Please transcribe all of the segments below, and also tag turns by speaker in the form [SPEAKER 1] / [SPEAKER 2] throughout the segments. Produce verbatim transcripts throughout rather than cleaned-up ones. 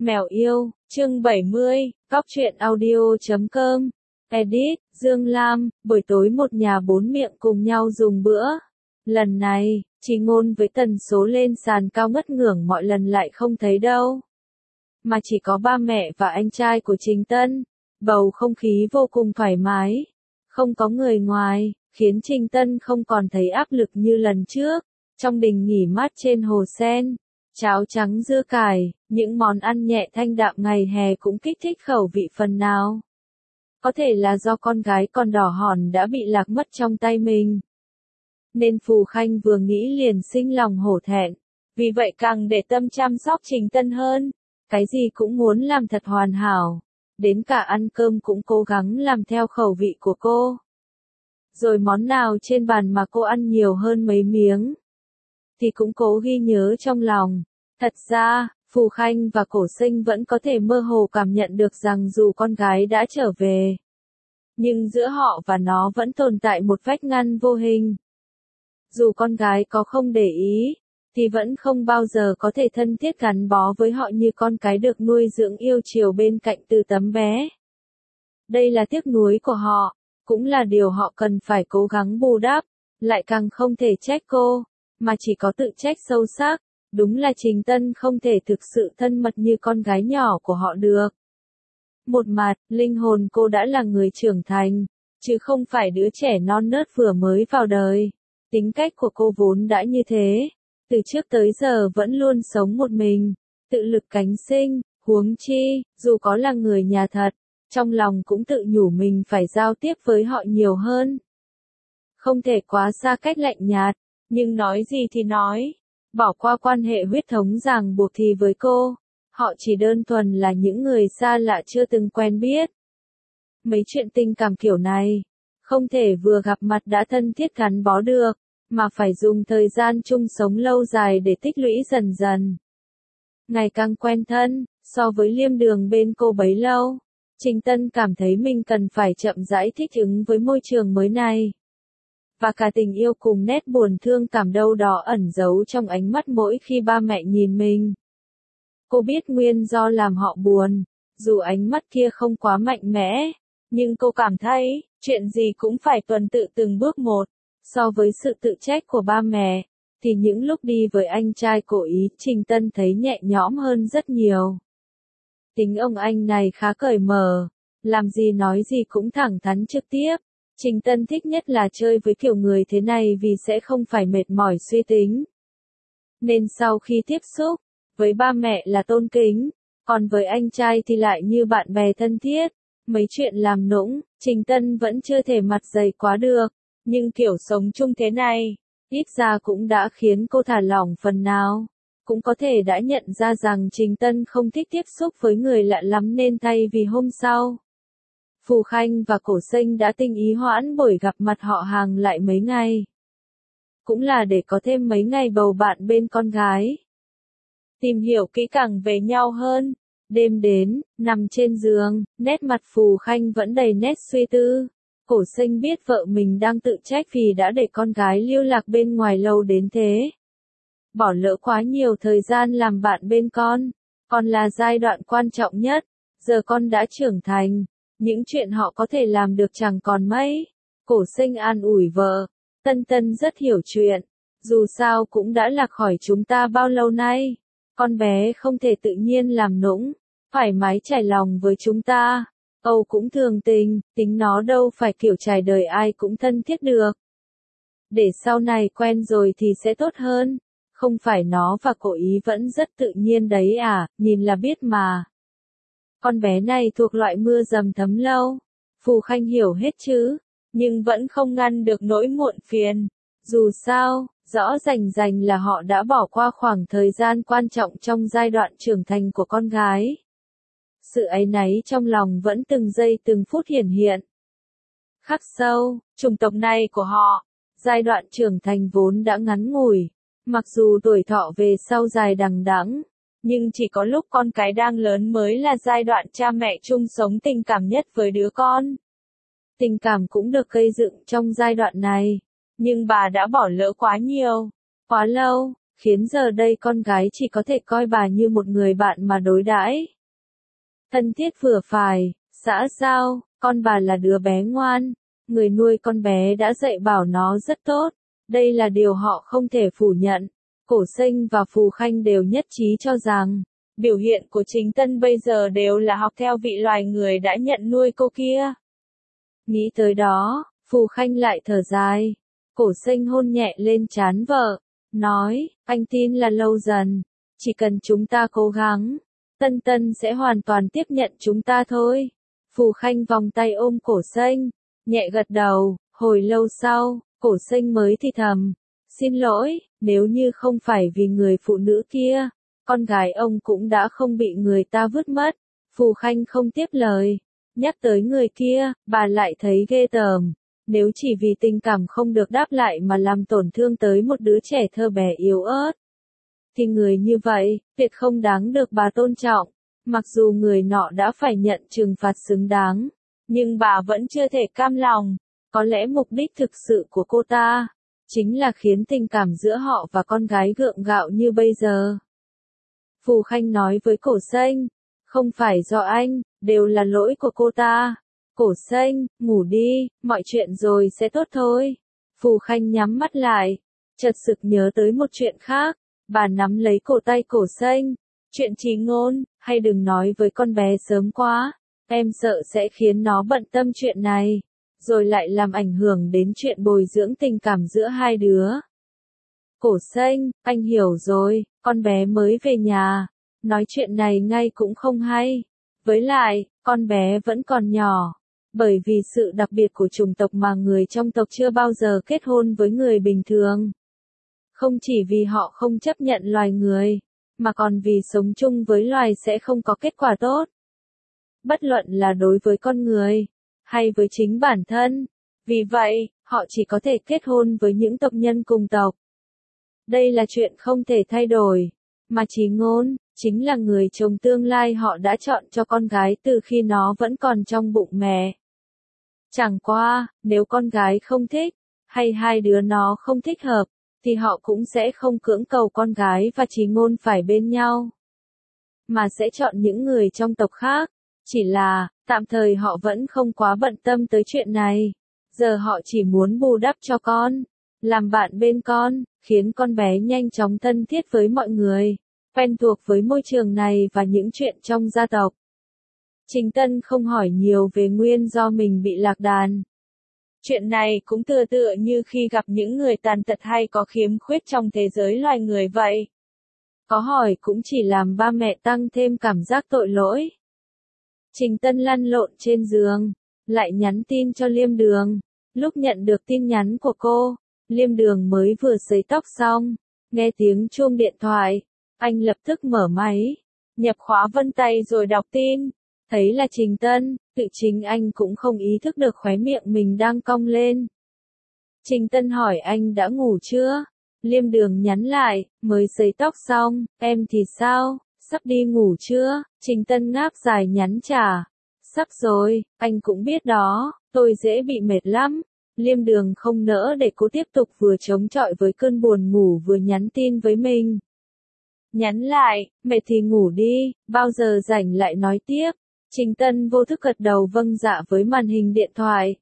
[SPEAKER 1] Mèo yêu, chương bảy mươi, góc truyện audio chấm com, edit, Dương Lam, buổi tối một nhà bốn miệng cùng nhau dùng bữa. Lần này, Chỉ Ngôn với tần số lên sàn cao ngất ngưởng mọi lần lại không thấy đâu. Mà chỉ có ba mẹ và anh trai của Trình Tân, bầu không khí vô cùng thoải mái. Không có người ngoài, khiến Trình Tân không còn thấy áp lực như lần trước. Trong đình nghỉ mát trên hồ sen, cháo trắng dưa cải, những món ăn nhẹ thanh đạm ngày hè cũng kích thích khẩu vị phần nào. Có thể là do con gái còn đỏ hòn đã bị lạc mất trong tay mình. Nên Phù Khanh vừa nghĩ liền sinh lòng hổ thẹn, vì vậy càng để tâm chăm sóc Trình Tân hơn. Cái gì cũng muốn làm thật hoàn hảo, đến cả ăn cơm cũng cố gắng làm theo khẩu vị của cô. Rồi món nào trên bàn mà cô ăn nhiều hơn mấy miếng, thì cũng cố ghi nhớ trong lòng. Thật ra, Phù Khanh và Cổ Sinh vẫn có thể mơ hồ cảm nhận được rằng dù con gái đã trở về, nhưng giữa họ và nó vẫn tồn tại một vách ngăn vô hình. Dù con gái có không để ý, thì vẫn không bao giờ có thể thân thiết gắn bó với họ như con cái được nuôi dưỡng yêu chiều bên cạnh từ tấm bé. Đây là tiếc nuối của họ, cũng là điều họ cần phải cố gắng bù đắp, lại càng không thể trách cô, mà chỉ có tự trách sâu sắc. Đúng là Trình Tân không thể thực sự thân mật như con gái nhỏ của họ được. Một mặt, linh hồn cô đã là người trưởng thành, chứ không phải đứa trẻ non nớt vừa mới vào đời. Tính cách của cô vốn đã như thế, từ trước tới giờ vẫn luôn sống một mình, tự lực cánh sinh, huống chi, dù có là người nhà thật, trong lòng cũng tự nhủ mình phải giao tiếp với họ nhiều hơn. Không thể quá xa cách lạnh nhạt, nhưng nói gì thì nói. Bỏ qua quan hệ huyết thống ràng buộc thì với cô, họ chỉ đơn thuần là những người xa lạ chưa từng quen biết. Mấy chuyện tình cảm kiểu này, không thể vừa gặp mặt đã thân thiết gắn bó được, mà phải dùng thời gian chung sống lâu dài để tích lũy dần dần. Ngày càng quen thân, so với liêm đường bên cô bấy lâu, Trình Tân cảm thấy mình cần phải chậm rãi thích ứng với môi trường mới này. Và cả tình yêu cùng nét buồn thương cảm đâu đó ẩn giấu trong ánh mắt mỗi khi ba mẹ nhìn mình. Cô biết nguyên do làm họ buồn, dù ánh mắt kia không quá mạnh mẽ, nhưng cô cảm thấy, chuyện gì cũng phải tuần tự từng bước một. So với sự tự trách của ba mẹ, thì những lúc đi với anh trai cố ý, Trình Tân thấy nhẹ nhõm hơn rất nhiều. Tính ông anh này khá cởi mở, làm gì nói gì cũng thẳng thắn trực tiếp. Trình Tân thích nhất là chơi với kiểu người thế này vì sẽ không phải mệt mỏi suy tính. Nên sau khi tiếp xúc, với ba mẹ là tôn kính, còn với anh trai thì lại như bạn bè thân thiết. Mấy chuyện làm nũng, Trình Tân vẫn chưa thể mặt dày quá được, nhưng kiểu sống chung thế này, ít ra cũng đã khiến cô thả lỏng phần nào. Cũng có thể đã nhận ra rằng Trình Tân không thích tiếp xúc với người lạ lắm nên thay vì hôm sau, Phù Khanh và Cổ Sinh đã tinh ý hoãn buổi gặp mặt họ hàng lại mấy ngày. Cũng là để có thêm mấy ngày bầu bạn bên con gái. Tìm hiểu kỹ càng về nhau hơn. Đêm đến, nằm trên giường, nét mặt Phù Khanh vẫn đầy nét suy tư. Cổ Sinh biết vợ mình đang tự trách vì đã để con gái lưu lạc bên ngoài lâu đến thế. Bỏ lỡ quá nhiều thời gian làm bạn bên con. Còn là giai đoạn quan trọng nhất. Giờ con đã trưởng thành. Những chuyện họ có thể làm được chẳng còn mấy. Cổ Sinh an ủi vợ. Tân Tân rất hiểu chuyện. Dù sao cũng đã lạc khỏi chúng ta bao lâu nay. Con bé không thể tự nhiên làm nũng. Thoải mái trải lòng với chúng ta. Âu cũng thường tình, tính nó đâu phải kiểu trải đời ai cũng thân thiết được. Để sau này quen rồi thì sẽ tốt hơn. Không phải nó và Cổ Ý vẫn rất tự nhiên đấy à, nhìn là biết mà. Con bé này thuộc loại mưa dầm thấm lâu. Phù Khanh hiểu hết chứ, nhưng vẫn không ngăn được nỗi muộn phiền. Dù sao, rõ rành rành là họ đã bỏ qua khoảng thời gian quan trọng trong giai đoạn trưởng thành của con gái. Sự áy náy trong lòng vẫn từng giây từng phút hiển hiện. Khắc sâu, chủng tộc này của họ, giai đoạn trưởng thành vốn đã ngắn ngủi, mặc dù tuổi thọ về sau dài đằng đẵng, nhưng chỉ có lúc con cái đang lớn mới là giai đoạn cha mẹ chung sống tình cảm nhất với đứa con. Tình cảm cũng được gây dựng trong giai đoạn này, nhưng bà đã bỏ lỡ quá nhiều, quá lâu, khiến giờ đây con gái chỉ có thể coi bà như một người bạn mà đối đãi. Thân thiết vừa phải, xã giao, con bà là đứa bé ngoan, người nuôi con bé đã dạy bảo nó rất tốt, đây là điều họ không thể phủ nhận. Cổ Sinh và Phù Khanh đều nhất trí cho rằng, biểu hiện của Trình Tân bây giờ đều là học theo vị loài người đã nhận nuôi cô kia. Nghĩ tới đó, Phù Khanh lại thở dài. Cổ Sinh hôn nhẹ lên trán vợ, nói, anh tin là lâu dần, chỉ cần chúng ta cố gắng, Tân Tân sẽ hoàn toàn tiếp nhận chúng ta thôi. Phù Khanh vòng tay ôm Cổ Sinh, nhẹ gật đầu, hồi lâu sau, Cổ Sinh mới thì thầm, xin lỗi, nếu như không phải vì người phụ nữ kia, con gái ông cũng đã không bị người ta vứt mất. Phù Khanh không tiếp lời, nhắc tới người kia, bà lại thấy ghê tởm. Nếu chỉ vì tình cảm không được đáp lại mà làm tổn thương tới một đứa trẻ thơ bé yếu ớt, thì người như vậy, tuyệt không đáng được bà tôn trọng. Mặc dù người nọ đã phải nhận trừng phạt xứng đáng, nhưng bà vẫn chưa thể cam lòng. Có lẽ mục đích thực sự của cô ta, chính là khiến tình cảm giữa họ và con gái gượng gạo như bây giờ. Phù Khanh nói với Cổ Sinh, không phải do anh, đều là lỗi của cô ta. Cổ Sinh, ngủ đi, mọi chuyện rồi sẽ tốt thôi. Phù Khanh nhắm mắt lại, chợt sực nhớ tới một chuyện khác, bà nắm lấy cổ tay Cổ Sinh. Chuyện Chí Ngôn, hay đừng nói với con bé sớm quá, em sợ sẽ khiến nó bận tâm chuyện này, rồi lại làm ảnh hưởng đến chuyện bồi dưỡng tình cảm giữa hai đứa. Cổ Sinh, anh hiểu rồi, con bé mới về nhà, nói chuyện này ngay cũng không hay. Với lại, con bé vẫn còn nhỏ. Bởi vì sự đặc biệt của chủng tộc mà người trong tộc chưa bao giờ kết hôn với người bình thường. Không chỉ vì họ không chấp nhận loài người, mà còn vì sống chung với loài sẽ không có kết quả tốt. Bất luận là đối với con người, hay với chính bản thân. Vì vậy, họ chỉ có thể kết hôn với những tộc nhân cùng tộc. Đây là chuyện không thể thay đổi, mà Chí Ngôn, chính là người chồng tương lai họ đã chọn cho con gái từ khi nó vẫn còn trong bụng mẹ. Chẳng qua, nếu con gái không thích, hay hai đứa nó không thích hợp, thì họ cũng sẽ không cưỡng cầu con gái và Chí Ngôn phải bên nhau, mà sẽ chọn những người trong tộc khác. Chỉ là, tạm thời họ vẫn không quá bận tâm tới chuyện này. Giờ họ chỉ muốn bù đắp cho con, làm bạn bên con, khiến con bé nhanh chóng thân thiết với mọi người, quen thuộc với môi trường này và những chuyện trong gia tộc. Trình Tân không hỏi nhiều về nguyên do mình bị lạc đàn. Chuyện này cũng tựa tựa như khi gặp những người tàn tật hay có khiếm khuyết trong thế giới loài người vậy. Có hỏi cũng chỉ làm ba mẹ tăng thêm cảm giác tội lỗi. Trình Tân lăn lộn trên giường, lại nhắn tin cho Liêm Đường. Lúc nhận được tin nhắn của cô, Liêm Đường mới vừa sấy tóc xong, nghe tiếng chuông điện thoại, anh lập tức mở máy, nhập khóa vân tay rồi đọc tin, thấy là Trình Tân, tự chính anh cũng không ý thức được khóe miệng mình đang cong lên. Trình Tân hỏi anh đã ngủ chưa? Liêm Đường nhắn lại, mới sấy tóc xong, em thì sao, sắp đi ngủ chưa? Trình Tân ngáp dài nhắn trả, sắp rồi, anh cũng biết đó, tôi dễ bị mệt lắm. Liêm Đường không nỡ để cô tiếp tục vừa chống chọi với cơn buồn ngủ vừa nhắn tin với mình. Nhắn lại, mệt thì ngủ đi, bao giờ rảnh lại nói tiếp. Trình Tân vô thức gật đầu vâng dạ với màn hình điện thoại.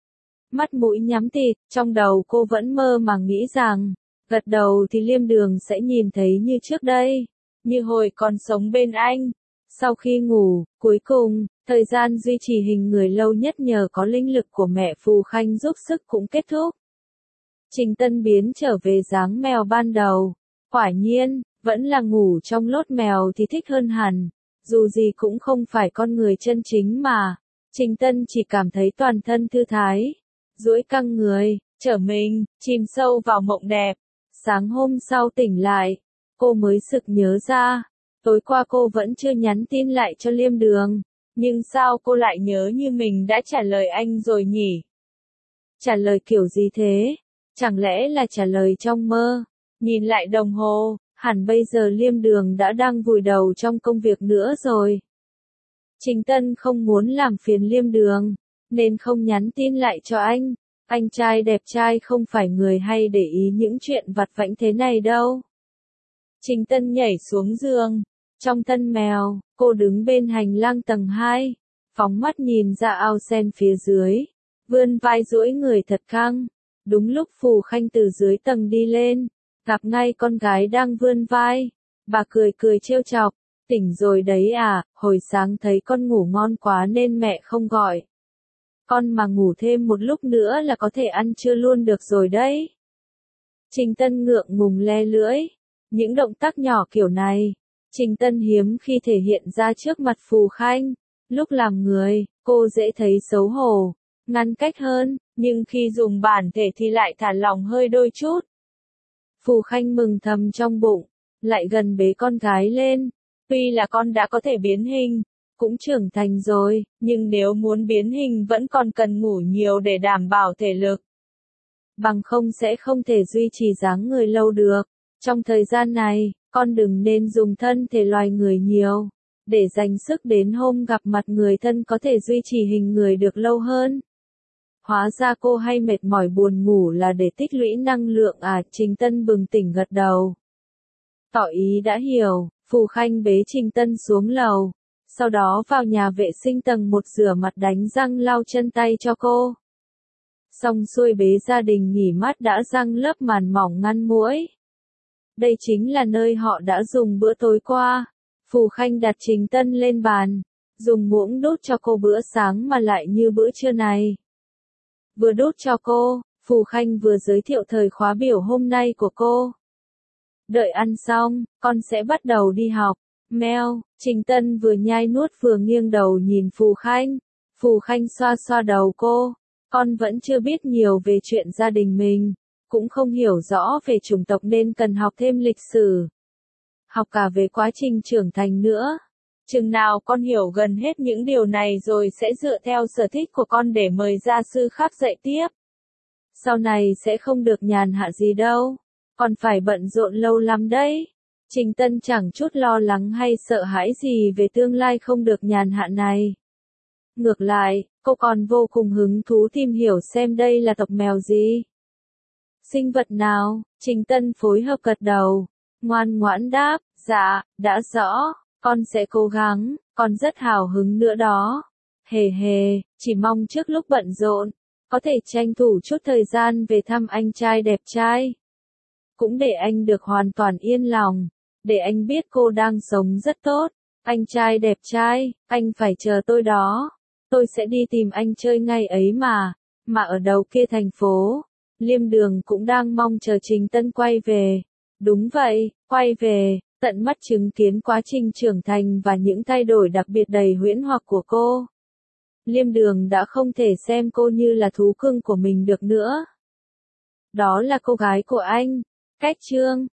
[SPEAKER 1] Mắt mũi nhắm tịt, trong đầu cô vẫn mơ màng nghĩ rằng, gật đầu thì Liêm Đường sẽ nhìn thấy như trước đây, như hồi còn sống bên anh. Sau khi ngủ, cuối cùng, thời gian duy trì hình người lâu nhất nhờ có linh lực của mẹ Phù Khanh giúp sức cũng kết thúc. Trình Tân biến trở về dáng mèo ban đầu. Quả nhiên, vẫn là ngủ trong lốt mèo thì thích hơn hẳn. Dù gì cũng không phải con người chân chính mà. Trình Tân chỉ cảm thấy toàn thân thư thái, duỗi căng người, trở mình, chìm sâu vào mộng đẹp. Sáng hôm sau tỉnh lại, cô mới sực nhớ ra, tối qua cô vẫn chưa nhắn tin lại cho Liêm Đường. Nhưng sao cô lại nhớ như mình đã trả lời anh rồi nhỉ? Trả lời kiểu gì thế? Chẳng lẽ là trả lời trong mơ? Nhìn lại đồng hồ, hẳn bây giờ Liêm Đường đã đang vùi đầu trong công việc nữa rồi. Trình Tân không muốn làm phiền Liêm Đường, nên không nhắn tin lại cho anh. Anh trai đẹp trai không phải người hay để ý những chuyện vặt vãnh thế này đâu. Trình Tân nhảy xuống giường. Trong thân mèo, cô đứng bên hành lang tầng hai, phóng mắt nhìn ra ao sen phía dưới, vươn vai duỗi người thật căng. Đúng lúc Phù Khanh từ dưới tầng đi lên, gặp ngay con gái đang vươn vai. Bà cười cười trêu chọc, tỉnh rồi đấy à, hồi sáng thấy con ngủ ngon quá nên mẹ không gọi. Con mà ngủ thêm một lúc nữa là có thể ăn trưa luôn được rồi đấy. Trình Tân ngượng ngùng le lưỡi. Những động tác nhỏ kiểu này, Trình Tân hiếm khi thể hiện ra trước mặt Phù Khanh. Lúc làm người, cô dễ thấy xấu hổ, ngăn cách hơn, nhưng khi dùng bản thể thì lại thả lỏng hơi đôi chút. Phù Khanh mừng thầm trong bụng, lại gần bế con gái lên. Tuy là con đã có thể biến hình, cũng trưởng thành rồi, nhưng nếu muốn biến hình vẫn còn cần ngủ nhiều để đảm bảo thể lực. Bằng không sẽ không thể duy trì dáng người lâu được. Trong thời gian này, con đừng nên dùng thân thể loài người nhiều, để dành sức đến hôm gặp mặt người thân có thể duy trì hình người được lâu hơn. Hóa ra cô hay mệt mỏi buồn ngủ là để tích lũy năng lượng à? Trình Tân bừng tỉnh gật đầu. Tỏ ý đã hiểu, Phù Khanh bế Trình Tân xuống lầu, sau đó vào nhà vệ sinh tầng một rửa mặt đánh răng lau chân tay cho cô. Xong xuôi bế gia đình nghỉ mát đã răng lớp màn mỏng ngăn muỗi. Đây chính là nơi họ đã dùng bữa tối qua. Phù Khanh đặt Trình Tân lên bàn, dùng muỗng đút cho cô bữa sáng mà lại như bữa trưa này. Vừa đút cho cô, Phù Khanh vừa giới thiệu thời khóa biểu hôm nay của cô. Đợi ăn xong, con sẽ bắt đầu đi học. Mèo, Trình Tân vừa nhai nuốt vừa nghiêng đầu nhìn Phù Khanh. Phù Khanh xoa xoa đầu cô. Con vẫn chưa biết nhiều về chuyện gia đình mình, cũng không hiểu rõ về chủng tộc nên cần học thêm lịch sử. Học cả về quá trình trưởng thành nữa. Chừng nào con hiểu gần hết những điều này rồi sẽ dựa theo sở thích của con để mời gia sư khác dạy tiếp. Sau này sẽ không được nhàn hạ gì đâu. Còn phải bận rộn lâu lắm đấy. Trình Tân chẳng chút lo lắng hay sợ hãi gì về tương lai không được nhàn hạ này. Ngược lại, cô còn vô cùng hứng thú tìm hiểu xem đây là tộc mèo gì. Sinh vật nào? Trình Tân phối hợp gật đầu, ngoan ngoãn đáp, dạ, đã rõ, con sẽ cố gắng, con rất hào hứng nữa đó. Hề hề, chỉ mong trước lúc bận rộn, có thể tranh thủ chút thời gian về thăm anh trai đẹp trai. Cũng để anh được hoàn toàn yên lòng, để anh biết cô đang sống rất tốt. Anh trai đẹp trai, anh phải chờ tôi đó. Tôi sẽ đi tìm anh chơi ngay ấy mà. Mà ở đầu kia thành phố, Liêm Đường cũng đang mong chờ Trình Tân quay về. Đúng vậy, quay về, tận mắt chứng kiến quá trình trưởng thành và những thay đổi đặc biệt đầy huyễn hoặc của cô. Liêm Đường đã không thể xem cô như là thú cưng của mình được nữa. Đó là cô gái của anh. Cách chương